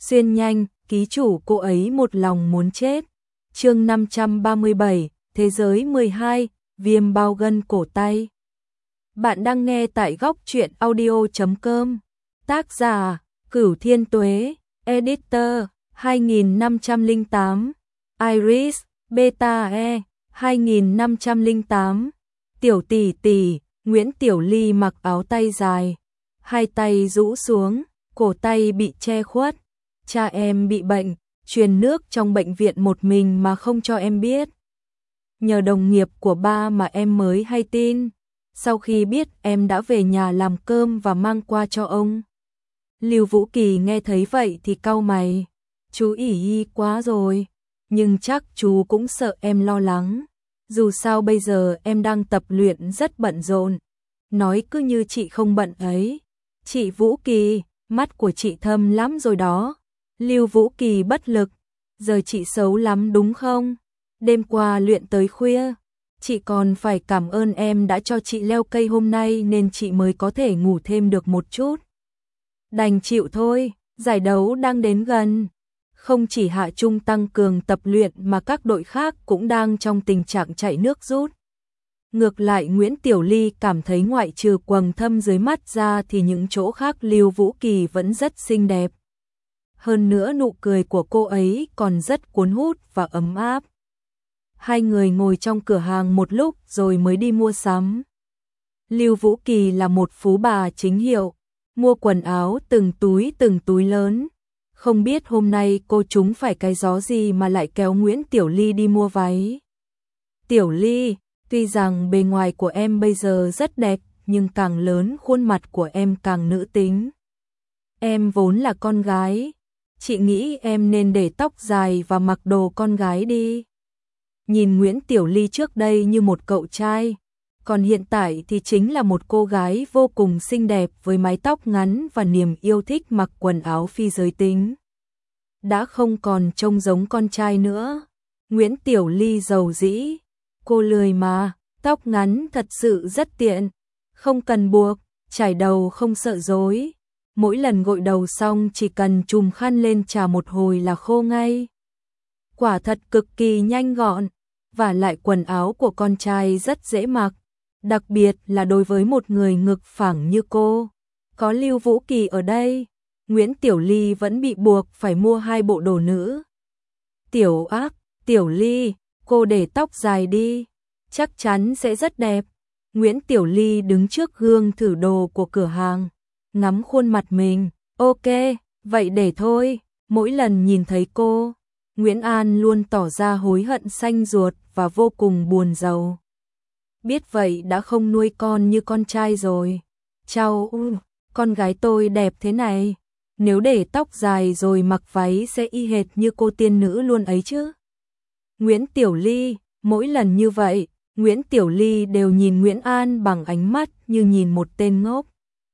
Xuyên nhanh, ký chủ cô ấy một lòng muốn chết. Chương 537, Thế giới 12, viêm bao gân cổ tay. Bạn đang nghe tại góc truyện audio.com. Tác giả, Cửu Thiên Tuế, Editor, 2508, Iris, Beta E, 2508. Tiểu tỷ tỷ, Nguyễn Tiểu Ly mặc áo tay dài, hai tay rũ xuống, cổ tay bị che khuất. Cha em bị bệnh, truyền nước trong bệnh viện một mình mà không cho em biết. Nhờ đồng nghiệp của ba mà em mới hay tin. Sau khi biết em đã về nhà làm cơm và mang qua cho ông. Lưu Vũ Kỳ nghe thấy vậy thì cau mày. Chú ỉ quá rồi, nhưng chắc chú cũng sợ em lo lắng. Dù sao bây giờ em đang tập luyện rất bận rộn. Nói cứ như chị không bận ấy. Chị Vũ Kỳ, mắt của chị thâm lắm rồi đó. Lưu Vũ Kỳ bất lực. Giờ chị xấu lắm đúng không? Đêm qua luyện tới khuya. Chị còn phải cảm ơn em đã cho chị leo cây hôm nay nên chị mới có thể ngủ thêm được một chút. Đành chịu thôi, giải đấu đang đến gần. Không chỉ Hạ Trung tăng cường tập luyện mà các đội khác cũng đang trong tình trạng chạy nước rút. Ngược lại Nguyễn Tiểu Ly cảm thấy ngoại trừ quầng thâm dưới mắt ra thì những chỗ khác Lưu Vũ Kỳ vẫn rất xinh đẹp. Hơn nữa nụ cười của cô ấy còn rất cuốn hút và ấm áp. Hai người ngồi trong cửa hàng một lúc rồi mới đi mua sắm. Lưu Vũ Kỳ là một phú bà chính hiệu, mua quần áo từng túi lớn. Không biết hôm nay cô trúng phải cái gió gì mà lại kéo Nguyễn Tiểu Ly đi mua váy. Tiểu Ly, tuy rằng bề ngoài của em bây giờ rất đẹp, nhưng càng lớn khuôn mặt của em càng nữ tính. Em vốn là con gái, chị nghĩ em nên để tóc dài và mặc đồ con gái đi. Nhìn Nguyễn Tiểu Ly trước đây như một cậu trai, còn hiện tại thì chính là một cô gái vô cùng xinh đẹp với mái tóc ngắn và niềm yêu thích mặc quần áo phi giới tính. Đã không còn trông giống con trai nữa. Nguyễn Tiểu Ly giàu dĩ, cô lười mà, tóc ngắn thật sự rất tiện, không cần buộc, chải đầu không sợ rối. Mỗi lần gội đầu xong chỉ cần chùm khăn lên chà một hồi là khô ngay. Quả thật cực kỳ nhanh gọn, và lại quần áo của con trai rất dễ mặc, đặc biệt là đối với một người ngực phẳng như cô. Có Lưu Vũ Kỳ ở đây, Nguyễn Tiểu Ly vẫn bị buộc phải mua hai bộ đồ nữ. Tiểu Ly, cô để tóc dài đi, chắc chắn sẽ rất đẹp. Nguyễn Tiểu Ly đứng trước gương thử đồ của cửa hàng, ngắm khuôn mặt mình. Ok, vậy để thôi. Mỗi lần nhìn thấy cô, Nguyễn An luôn tỏ ra hối hận xanh ruột và vô cùng buồn rầu. Biết vậy đã không nuôi con như con trai rồi. Chao, con gái tôi đẹp thế này, nếu để tóc dài rồi mặc váy sẽ y hệt như cô tiên nữ luôn ấy chứ. Nguyễn Tiểu Ly, mỗi lần như vậy, Nguyễn Tiểu Ly đều nhìn Nguyễn An bằng ánh mắt như nhìn một tên ngốc.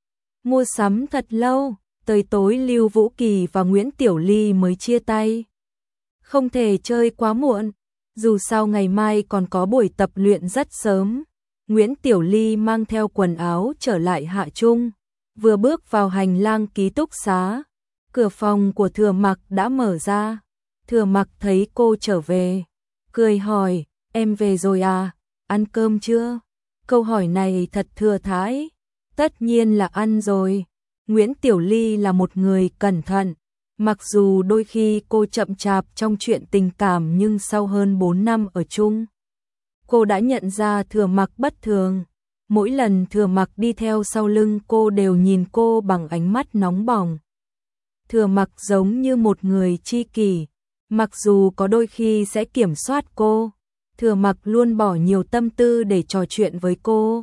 Mua sắm thật lâu, tới tối Lưu Vũ Kỳ và Nguyễn Tiểu Ly mới chia tay. Không thể chơi quá muộn, dù sao ngày mai còn có buổi tập luyện rất sớm. Nguyễn Tiểu Ly mang theo quần áo trở lại Hạ Trung, vừa bước vào hành lang ký túc xá, cửa phòng của Thừa Mặc đã mở ra. Thừa Mặc thấy cô trở về, cười hỏi, em về rồi à, ăn cơm chưa? Câu hỏi này thật thừa thãi. Tất nhiên là ăn rồi. Nguyễn Tiểu Ly là một người cẩn thận. Mặc dù đôi khi cô chậm chạp trong chuyện tình cảm nhưng sau hơn 4 năm ở chung, cô đã nhận ra Thừa Mặc bất thường. Mỗi lần Thừa Mặc đi theo sau lưng cô đều nhìn cô bằng ánh mắt nóng bỏng. Thừa Mặc giống như một người tri kỷ. Mặc dù có đôi khi sẽ kiểm soát cô, Thừa Mặc luôn bỏ nhiều tâm tư để trò chuyện với cô.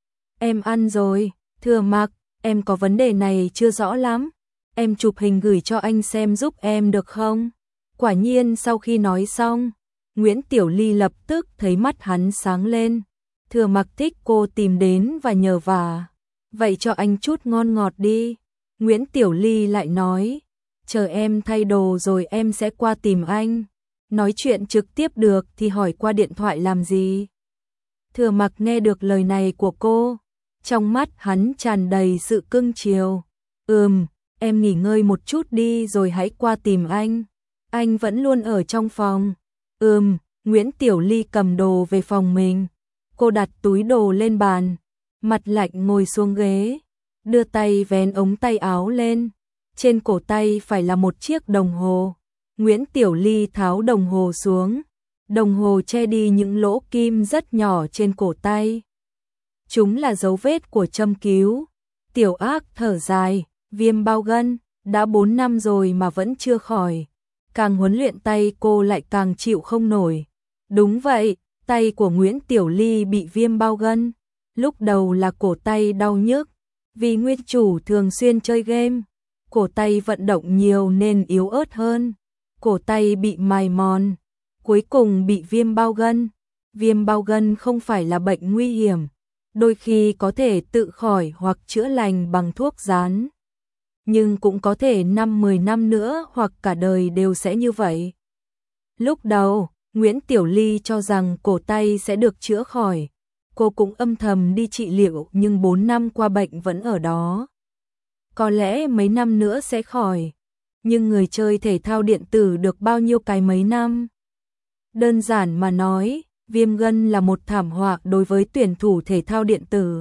Em ăn rồi, Thừa Mặc, em có vấn đề này chưa rõ lắm. Em chụp hình gửi cho anh xem giúp em được không? Quả nhiên sau khi nói xong, Nguyễn Tiểu Ly lập tức thấy mắt hắn sáng lên. Thừa Mặc thích cô tìm đến và nhờ vả. Vậy cho anh chút ngon ngọt đi. Nguyễn Tiểu Ly lại nói, chờ em thay đồ rồi em sẽ qua tìm anh. Nói chuyện trực tiếp được thì hỏi qua điện thoại làm gì? Thừa Mặc nghe được lời này của cô, trong mắt hắn tràn đầy sự cưng chiều. em nghỉ ngơi một chút đi rồi hãy qua tìm anh vẫn luôn ở trong phòng. Nguyễn Tiểu Ly cầm đồ về phòng mình. Cô đặt túi đồ lên bàn, mặt lạnh ngồi xuống ghế, đưa tay vén ống tay áo lên. Trên cổ tay phải là một chiếc đồng hồ. Nguyễn Tiểu Ly tháo đồng hồ xuống. Đồng hồ che đi những lỗ kim rất nhỏ trên cổ tay. Chúng là dấu vết của châm cứu. Tiểu Ác thở dài, viêm bao gân, đã 4 năm rồi mà vẫn chưa khỏi. Càng huấn luyện tay cô lại càng chịu không nổi. Đúng vậy, tay của Nguyễn Tiểu Ly bị viêm bao gân. Lúc đầu là cổ tay đau nhức, vì nguyên chủ thường xuyên chơi game. Cổ tay vận động nhiều nên yếu ớt hơn. Cổ tay bị mài mòn, cuối cùng bị viêm bao gân. Viêm bao gân không phải là bệnh nguy hiểm, đôi khi có thể tự khỏi hoặc chữa lành bằng thuốc rán. Nhưng cũng có thể 5-10 năm nữa hoặc cả đời đều sẽ như vậy. Lúc đầu, Nguyễn Tiểu Ly cho rằng cổ tay sẽ được chữa khỏi. Cô cũng âm thầm đi trị liệu nhưng 4 năm qua bệnh vẫn ở đó. Có lẽ mấy năm nữa sẽ khỏi. Nhưng người chơi thể thao điện tử được bao nhiêu cái mấy năm? Đơn giản mà nói, viêm gân là một thảm họa đối với tuyển thủ thể thao điện tử.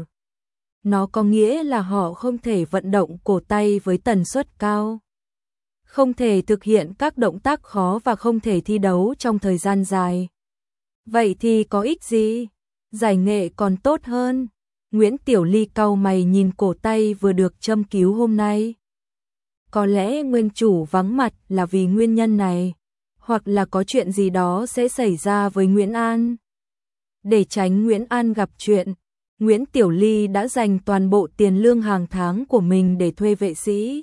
Nó có nghĩa là họ không thể vận động cổ tay với tần suất cao, không thể thực hiện các động tác khó và không thể thi đấu trong thời gian dài. Vậy thì có ích gì? Giải nghệ còn tốt hơn. Nguyễn Tiểu Ly cau mày nhìn cổ tay vừa được châm cứu hôm nay. Có lẽ nguyên chủ vắng mặt là vì nguyên nhân này, hoặc là có chuyện gì đó sẽ xảy ra với Nguyễn An. Để tránh Nguyễn An gặp chuyện, Nguyễn Tiểu Ly đã dành toàn bộ tiền lương hàng tháng của mình để thuê vệ sĩ,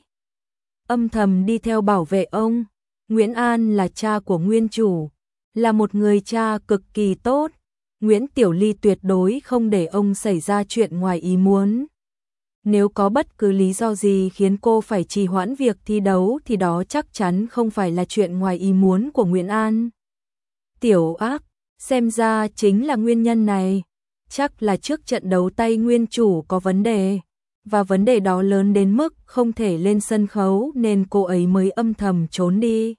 âm thầm đi theo bảo vệ ông. Nguyễn An là cha của nguyên chủ, là một người cha cực kỳ tốt. Nguyễn Tiểu Ly tuyệt đối không để ông xảy ra chuyện ngoài ý muốn. Nếu có bất cứ lý do gì khiến cô phải trì hoãn việc thi đấu thì đó chắc chắn không phải là chuyện ngoài ý muốn của Nguyễn An. Tiểu Ác, xem ra chính là nguyên nhân này. Chắc là trước trận đấu tay nguyên chủ có vấn đề, và vấn đề đó lớn đến mức không thể lên sân khấu nên cô ấy mới âm thầm trốn đi.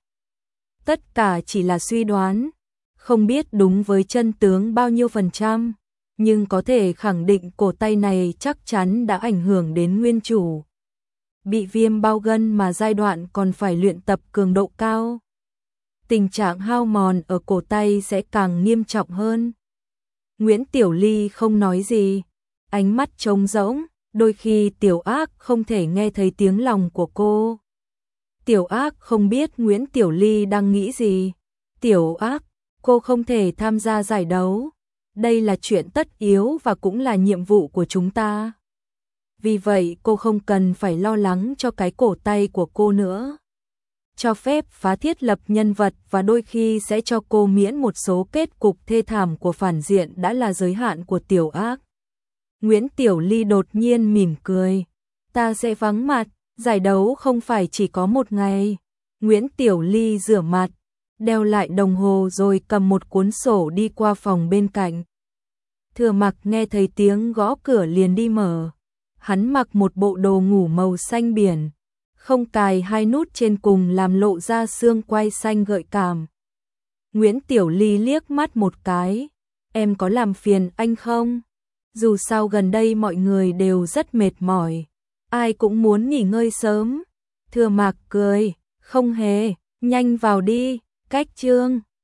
Tất cả chỉ là suy đoán, không biết đúng với chân tướng bao nhiêu %, nhưng có thể khẳng định cổ tay này chắc chắn đã ảnh hưởng đến nguyên chủ. Bị viêm bao gân mà giai đoạn còn phải luyện tập cường độ cao. Tình trạng hao mòn ở cổ tay sẽ càng nghiêm trọng hơn. Nguyễn Tiểu Ly không nói gì, ánh mắt trống rỗng, đôi khi Tiểu Ác không thể nghe thấy tiếng lòng của cô. Tiểu Ác không biết Nguyễn Tiểu Ly đang nghĩ gì. Tiểu Ác, cô không thể tham gia giải đấu. Đây là chuyện tất yếu và cũng là nhiệm vụ của chúng ta. Vì vậy cô không cần phải lo lắng cho cái cổ tay của cô nữa. Cho phép phá thiết lập nhân vật và đôi khi sẽ cho cô miễn một số kết cục thê thảm của phản diện đã là giới hạn của Tiểu Ác. Nguyễn Tiểu Ly đột nhiên mỉm cười. Ta sẽ vắng mặt, giải đấu không phải chỉ có một ngày. Nguyễn Tiểu Ly rửa mặt, đeo lại đồng hồ rồi cầm một cuốn sổ đi qua phòng bên cạnh. Thừa Mặc nghe thấy tiếng gõ cửa liền đi mở. Hắn mặc một bộ đồ ngủ màu xanh biển, không cài hai nút trên cùng làm lộ ra xương quai xanh gợi cảm. Nguyễn Tiểu Ly liếc mắt một cái. Em có làm phiền anh không? Dù sao gần đây mọi người đều rất mệt mỏi, ai cũng muốn nghỉ ngơi sớm. Thừa Mạc cười, không hề, nhanh vào đi. Cách chương